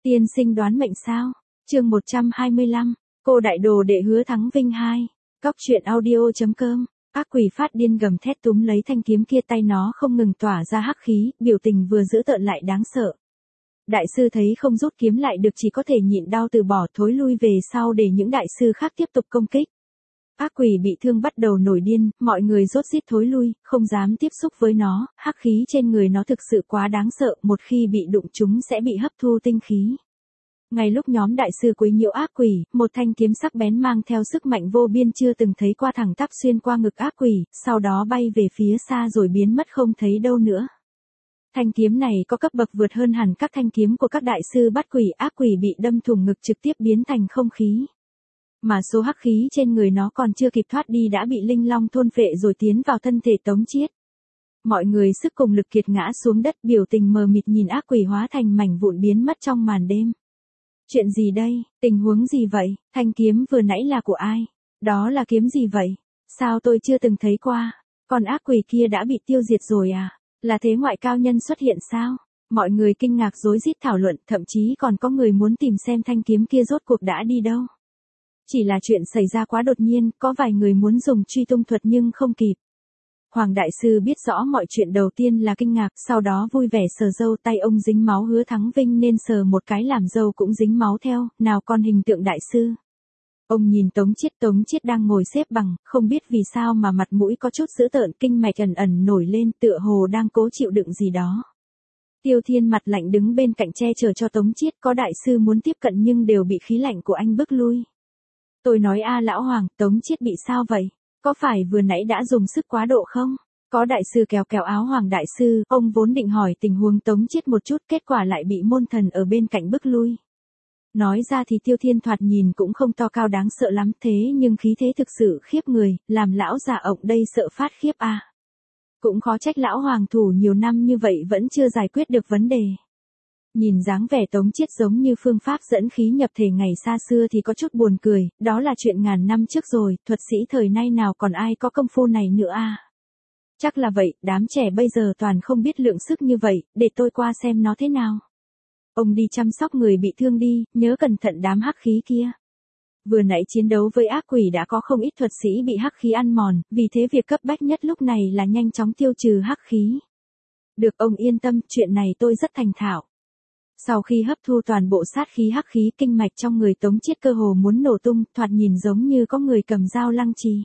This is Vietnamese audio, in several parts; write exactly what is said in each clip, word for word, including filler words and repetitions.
Tiên sinh đoán mệnh sao? Chương một trăm hai mươi lăm, cô đại đồ đệ Hứa Thắng Vinh hai. Cóc truyện audio chấm com. Ác quỷ phát điên gầm thét túm lấy thanh kiếm kia, tay nó không ngừng tỏa ra hắc khí, biểu tình vừa dữ tợn lại đáng sợ. Đại sư thấy không rút kiếm lại được, chỉ có thể nhịn đau từ bỏ, thối lui về sau để những đại sư khác tiếp tục công kích. Ác quỷ bị thương bắt đầu nổi điên, mọi người rốt rít thối lui, không dám tiếp xúc với nó, hắc khí trên người nó thực sự quá đáng sợ, một khi bị đụng chúng sẽ bị hấp thu tinh khí. Ngay lúc nhóm đại sư quấy nhiễu ác quỷ, một thanh kiếm sắc bén mang theo sức mạnh vô biên chưa từng thấy qua thẳng tắp xuyên qua ngực ác quỷ, sau đó bay về phía xa rồi biến mất không thấy đâu nữa. Thanh kiếm này có cấp bậc vượt hơn hẳn các thanh kiếm của các đại sư bắt quỷ, ác quỷ bị đâm thủng ngực trực tiếp biến thành không khí. Mà số hắc khí trên người nó còn chưa kịp thoát đi đã bị linh long thôn phệ rồi tiến vào thân thể Tống Chiết. Mọi người sức cùng lực kiệt ngã xuống đất, biểu tình mờ mịt nhìn ác quỷ hóa thành mảnh vụn biến mất trong màn đêm. Chuyện gì đây, tình huống gì vậy, thanh kiếm vừa nãy là của ai? Đó là kiếm gì vậy? Sao tôi chưa từng thấy qua? Còn ác quỷ kia đã bị tiêu diệt rồi à? Là thế ngoại cao nhân xuất hiện sao? Mọi người kinh ngạc rối rít thảo luận, thậm chí còn có người muốn tìm xem thanh kiếm kia rốt cuộc đã đi đâu. Chỉ là chuyện xảy ra quá đột nhiên, có vài người muốn dùng truy tung thuật nhưng không kịp. Hoàng đại sư biết rõ mọi chuyện, đầu tiên là kinh ngạc, sau đó vui vẻ sờ râu, tay ông dính máu Hứa Thắng Vinh nên sờ một cái làm râu cũng dính máu theo, nào còn hình tượng đại sư. Ông nhìn Tống Chiết, Tống Chiết đang ngồi xếp bằng, không biết vì sao mà mặt mũi có chút dữ tợn, kinh mạch ẩn ẩn nổi lên, tựa hồ đang cố chịu đựng gì đó. Tiêu Thiên mặt lạnh đứng bên cạnh che chở cho Tống Chiết, có đại sư muốn tiếp cận nhưng đều bị khí lạnh của anh bức lui. Tôi nói a lão Hoàng, Tống Chiết bị sao vậy? Có phải vừa nãy đã dùng sức quá độ không? Có đại sư kéo kéo áo Hoàng đại sư, ông vốn định hỏi tình huống Tống Chiết một chút, kết quả lại bị môn thần ở bên cạnh bức lui. Nói ra thì Tiêu Thiên thoạt nhìn cũng không to cao đáng sợ lắm, thế nhưng khí thế thực sự khiếp người, làm lão già ổng đây sợ phát khiếp a. À. Cũng khó trách lão Hoàng thủ nhiều năm như vậy vẫn chưa giải quyết được vấn đề. Nhìn dáng vẻ Tống Chiết giống như phương pháp dẫn khí nhập thể ngày xa xưa thì có chút buồn cười, đó là chuyện ngàn năm trước rồi, thuật sĩ thời nay nào còn ai có công phu này nữa à. Chắc là vậy, đám trẻ bây giờ toàn không biết lượng sức như vậy, để tôi qua xem nó thế nào. Ông đi chăm sóc người bị thương đi, nhớ cẩn thận đám hắc khí kia. Vừa nãy chiến đấu với ác quỷ đã có không ít thuật sĩ bị hắc khí ăn mòn, vì thế việc cấp bách nhất lúc này là nhanh chóng tiêu trừ hắc khí. Được, ông yên tâm, chuyện này tôi rất thành thạo. Sau khi hấp thu toàn bộ sát khí hắc khí, kinh mạch trong người Tống Chiết cơ hồ muốn nổ tung, thoạt nhìn giống như có người cầm dao lăng trì.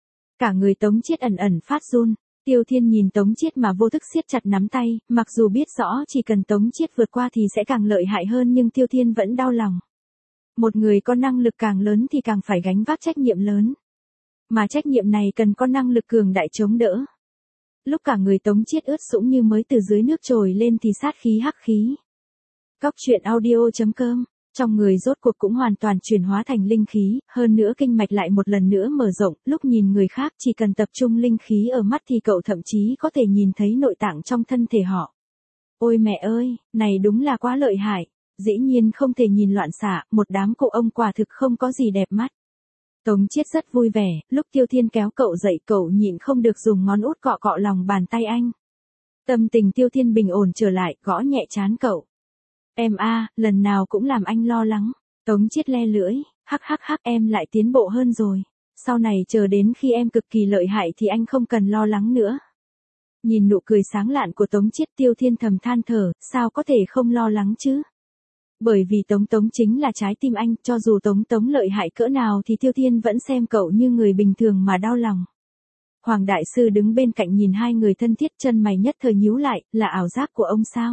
Cả người Tống Chiết ẩn ẩn phát run. Tiêu Thiên nhìn Tống Chiết mà vô thức siết chặt nắm tay, mặc dù biết rõ chỉ cần Tống Chiết vượt qua thì sẽ càng lợi hại hơn nhưng Tiêu Thiên vẫn đau lòng. Một người có năng lực càng lớn thì càng phải gánh vác trách nhiệm lớn. Mà trách nhiệm này cần có năng lực cường đại chống đỡ. Lúc cả người Tống Chiết ướt sũng như mới từ dưới nước trồi lên thì sát khí hắc khí. Cóc truyện audio chấm com, trong người rốt cuộc cũng hoàn toàn chuyển hóa thành linh khí, hơn nữa kinh mạch lại một lần nữa mở rộng, lúc nhìn người khác chỉ cần tập trung linh khí ở mắt thì cậu thậm chí có thể nhìn thấy nội tạng trong thân thể họ. Ôi mẹ ơi, này đúng là quá lợi hại, dĩ nhiên không thể nhìn loạn xạ, một đám cụ ông quả thực không có gì đẹp mắt. Tống Chiết rất vui vẻ, lúc Tiêu Thiên kéo cậu dậy cậu nhịn không được dùng ngón út cọ cọ lòng bàn tay anh. Tâm tình Tiêu Thiên bình ổn trở lại, gõ nhẹ trán cậu. Em a, à, lần nào cũng làm anh lo lắng. Tống Chiết le lưỡi, hắc hắc hắc, em lại tiến bộ hơn rồi. Sau này chờ đến khi em cực kỳ lợi hại thì anh không cần lo lắng nữa. Nhìn nụ cười sáng lạn của Tống Chiết, Tiêu Thiên thầm than thở, sao có thể không lo lắng chứ? Bởi vì Tống Tống chính là trái tim anh, cho dù Tống Tống lợi hại cỡ nào thì Tiêu Thiên vẫn xem cậu như người bình thường mà đau lòng. Hoàng đại sư đứng bên cạnh nhìn hai người thân thiết, chân mày nhất thời nhíu lại, là ảo giác của ông sao?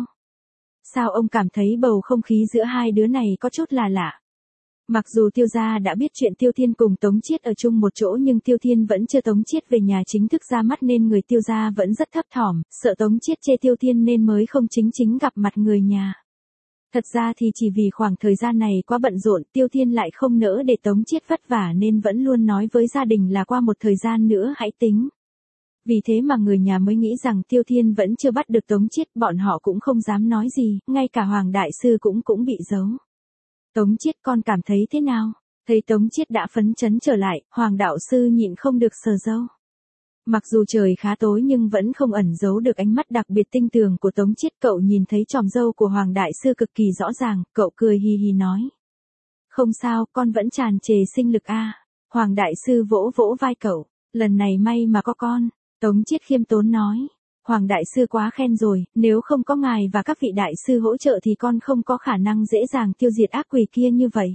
Sao ông cảm thấy bầu không khí giữa hai đứa này có chút là lạ? Mặc dù Tiêu gia đã biết chuyện Tiêu Thiên cùng Tống Chiết ở chung một chỗ nhưng Tiêu Thiên vẫn chưa Tống Chiết về nhà chính thức ra mắt nên người Tiêu gia vẫn rất thấp thỏm, sợ Tống Chiết chê Tiêu Thiên nên mới không chính chính gặp mặt người nhà. Thật ra thì chỉ vì khoảng thời gian này quá bận rộn, Tiêu Thiên lại không nỡ để Tống Chiết vất vả nên vẫn luôn nói với gia đình là qua một thời gian nữa hãy tính. Vì thế mà người nhà mới nghĩ rằng Tiêu Thiên vẫn chưa bắt được Tống Chiết, bọn họ cũng không dám nói gì, ngay cả Hoàng đại sư cũng cũng bị giấu. Tống Chiết, con cảm thấy thế nào? Thấy Tống Chiết đã phấn chấn trở lại, Hoàng đạo sư nhịn không được sờ râu. Mặc dù trời khá tối nhưng vẫn không ẩn giấu được ánh mắt đặc biệt tinh tường của Tống Chiết. Cậu nhìn thấy tròm râu của Hoàng Đại Sư cực kỳ rõ ràng, cậu cười hì hì nói. Không sao, con vẫn tràn trề sinh lực a. Hoàng Đại Sư vỗ vỗ vai cậu, lần này may mà có con. Tống Chiết khiêm tốn nói. Hoàng Đại Sư quá khen rồi, nếu không có ngài và các vị đại sư hỗ trợ thì con không có khả năng dễ dàng tiêu diệt ác quỷ kia như vậy.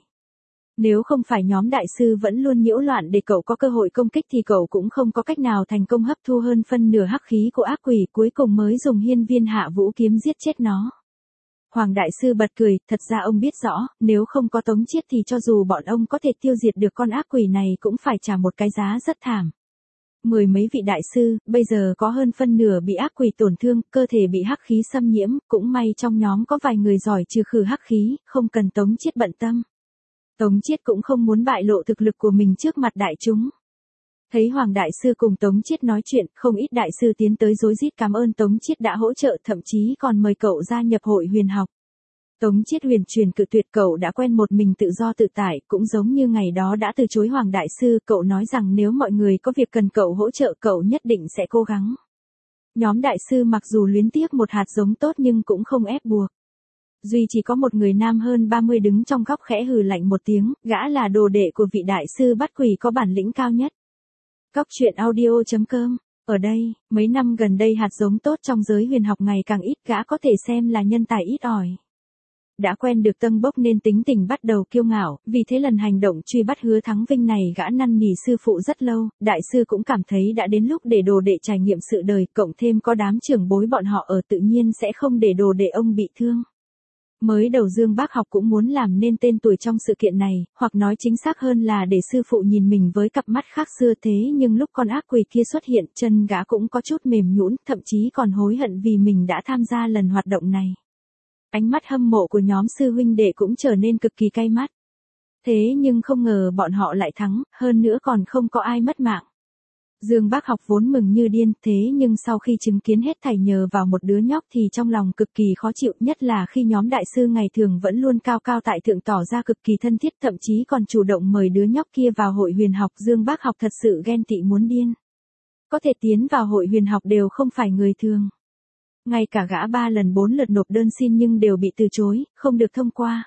Nếu không phải nhóm đại sư vẫn luôn nhiễu loạn để cậu có cơ hội công kích thì cậu cũng không có cách nào thành công hấp thu hơn phân nửa hắc khí của ác quỷ, cuối cùng mới dùng hiên viên hạ vũ kiếm giết chết nó. Hoàng Đại Sư bật cười, thật ra ông biết rõ, nếu không có Tống Chiết thì cho dù bọn ông có thể tiêu diệt được con ác quỷ này cũng phải trả một cái giá rất thảm. Mười mấy vị đại sư, bây giờ có hơn phân nửa bị ác quỷ tổn thương, cơ thể bị hắc khí xâm nhiễm, cũng may trong nhóm có vài người giỏi trừ khử hắc khí, không cần Tống Chiết bận tâm. Tống Chiết cũng không muốn bại lộ thực lực của mình trước mặt đại chúng. Thấy Hoàng Đại Sư cùng Tống Chiết nói chuyện, không ít đại sư tiến tới rối rít cảm ơn Tống Chiết đã hỗ trợ, thậm chí còn mời cậu gia nhập hội huyền học. Tống Chiết huyền truyền cự tuyệt, cậu đã quen một mình tự do tự tại, cũng giống như ngày đó đã từ chối Hoàng Đại Sư, cậu nói rằng nếu mọi người có việc cần cậu hỗ trợ cậu nhất định sẽ cố gắng. Nhóm đại sư mặc dù luyến tiếc một hạt giống tốt nhưng cũng không ép buộc. Duy chỉ có một người nam hơn ba mươi đứng trong góc khẽ hừ lạnh một tiếng, gã là đồ đệ của vị đại sư bắt quỷ có bản lĩnh cao nhất. Cóc truyện audio chấm com. Ở đây, mấy năm gần đây hạt giống tốt trong giới huyền học ngày càng ít, gã có thể xem là nhân tài ít ỏi. Đã quen được tâng bốc nên tính tình bắt đầu kiêu ngạo, vì thế lần hành động truy bắt Hứa Thắng Vinh này gã năn nỉ sư phụ rất lâu, đại sư cũng cảm thấy đã đến lúc để đồ đệ trải nghiệm sự đời, cộng thêm có đám trưởng bối bọn họ ở tự nhiên sẽ không để đồ đệ ông bị thương. Mới đầu Dương Bác Học cũng muốn làm nên tên tuổi trong sự kiện này, hoặc nói chính xác hơn là để sư phụ nhìn mình với cặp mắt khác xưa, thế nhưng lúc con ác quỷ kia xuất hiện, chân gã cũng có chút mềm nhũn, thậm chí còn hối hận vì mình đã tham gia lần hoạt động này. Ánh mắt hâm mộ của nhóm sư huynh đệ cũng trở nên cực kỳ cay mắt. Thế nhưng không ngờ bọn họ lại thắng, hơn nữa còn không có ai mất mạng. Dương Bác Học vốn mừng như điên, thế nhưng sau khi chứng kiến hết thảy nhờ vào một đứa nhóc thì trong lòng cực kỳ khó chịu, nhất là khi nhóm đại sư ngày thường vẫn luôn cao cao tại thượng tỏ ra cực kỳ thân thiết, thậm chí còn chủ động mời đứa nhóc kia vào hội huyền học. Dương Bác Học thật sự ghen tị muốn điên. Có thể tiến vào hội huyền học đều không phải người thường. Ngay cả gã ba lần bốn lượt nộp đơn xin nhưng đều bị từ chối, không được thông qua.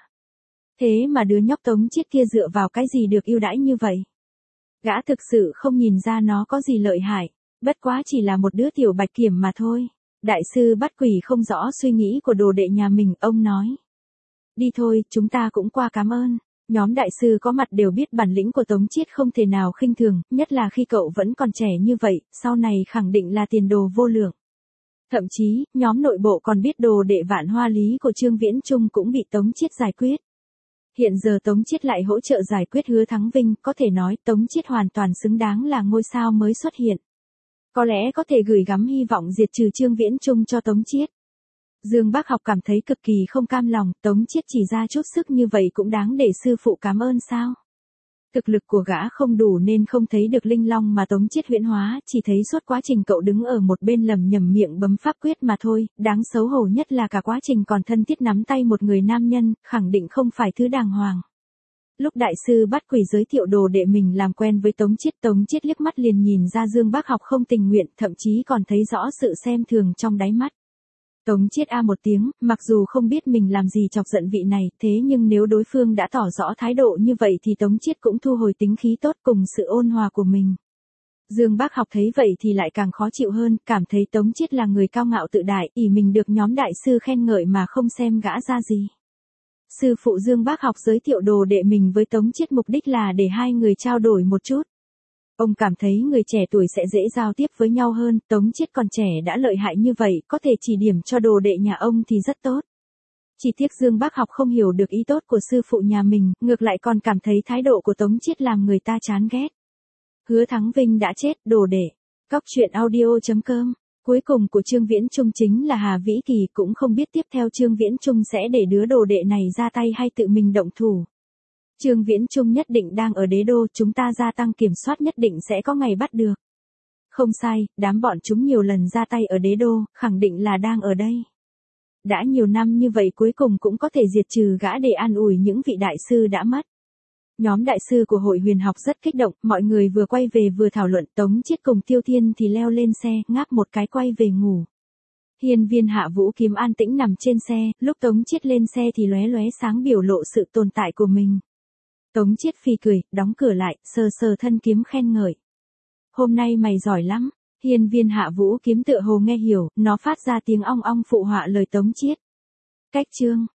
Thế mà đứa nhóc Tống Chiết kia dựa vào cái gì được ưu đãi như vậy? Gã thực sự không nhìn ra nó có gì lợi hại, bất quá chỉ là một đứa tiểu bạch kiểm mà thôi. Đại sư bắt quỷ không rõ suy nghĩ của đồ đệ nhà mình, ông nói. Đi thôi, chúng ta cũng qua cảm ơn. Nhóm đại sư có mặt đều biết bản lĩnh của Tống Chiết không thể nào khinh thường, nhất là khi cậu vẫn còn trẻ như vậy, sau này khẳng định là tiền đồ vô lượng. Thậm chí, nhóm nội bộ còn biết đồ đệ Vạn Hoa Lý của Trương Viễn Trung cũng bị Tống Chiết giải quyết. Hiện giờ Tống Chiết lại hỗ trợ giải quyết Hứa Thắng Vinh, có thể nói Tống Chiết hoàn toàn xứng đáng là ngôi sao mới xuất hiện. Có lẽ có thể gửi gắm hy vọng diệt trừ Trương Viễn Trung cho Tống Chiết. Dương Bác Học cảm thấy cực kỳ không cam lòng, Tống Chiết chỉ ra chút sức như vậy cũng đáng để sư phụ cảm ơn sao? Thực lực của gã không đủ nên không thấy được linh long mà Tống Chiết huyễn hóa, chỉ thấy suốt quá trình cậu đứng ở một bên lầm nhầm miệng bấm pháp quyết mà thôi, đáng xấu hổ nhất là cả quá trình còn thân thiết nắm tay một người nam nhân, khẳng định không phải thứ đàng hoàng. Lúc đại sư bắt quỷ giới thiệu đồ đệ mình làm quen với Tống Chiết, Tống Chiết liếc mắt liền nhìn ra Dương Bác Học không tình nguyện, thậm chí còn thấy rõ sự xem thường trong đáy mắt. Tống Chiết a một tiếng, mặc dù không biết mình làm gì chọc giận vị này, thế nhưng nếu đối phương đã tỏ rõ thái độ như vậy thì Tống Chiết cũng thu hồi tính khí tốt cùng sự ôn hòa của mình. Dương Bác Học thấy vậy thì lại càng khó chịu hơn, cảm thấy Tống Chiết là người cao ngạo tự đại, ỷ mình được nhóm đại sư khen ngợi mà không xem gã ra gì. Sư phụ Dương Bác Học giới thiệu đồ đệ mình với Tống Chiết mục đích là để hai người trao đổi một chút. Ông cảm thấy người trẻ tuổi sẽ dễ giao tiếp với nhau hơn, Tống Chiết còn trẻ đã lợi hại như vậy, có thể chỉ điểm cho đồ đệ nhà ông thì rất tốt. Chỉ tiếc Dương Bác Học không hiểu được ý tốt của sư phụ nhà mình, ngược lại còn cảm thấy thái độ của Tống Chiết làm người ta chán ghét. Hứa Thắng Vinh đã chết, đồ đệ. Cóc truyện audio chấm com. Cuối cùng của Trương Viễn Trung chính là Hà Vĩ Kỳ, cũng không biết tiếp theo Trương Viễn Trung sẽ để đứa đồ đệ này ra tay hay tự mình động thủ. Trương Viễn Trung nhất định đang ở đế đô, chúng ta gia tăng kiểm soát nhất định sẽ có ngày bắt được. Không sai, đám bọn chúng nhiều lần ra tay ở đế đô, khẳng định là đang ở đây. Đã nhiều năm như vậy cuối cùng cũng có thể diệt trừ gã để an ủi những vị đại sư đã mất. Nhóm đại sư của hội huyền học rất kích động, mọi người vừa quay về vừa thảo luận, Tống Chiết cùng Tiêu Thiên thì leo lên xe, ngáp một cái quay về ngủ. Hiên Viên Hạ Vũ Kiếm an tĩnh nằm trên xe, lúc Tống Chiết lên xe thì lóe lóe sáng biểu lộ sự tồn tại của mình. Tống Chiết phì cười, đóng cửa lại, sờ sờ thân kiếm khen ngợi. Hôm nay mày giỏi lắm. Hiên Viên Hạ Vũ Kiếm tựa hồ nghe hiểu, nó phát ra tiếng ong ong phụ họa lời Tống Chiết. Cách chương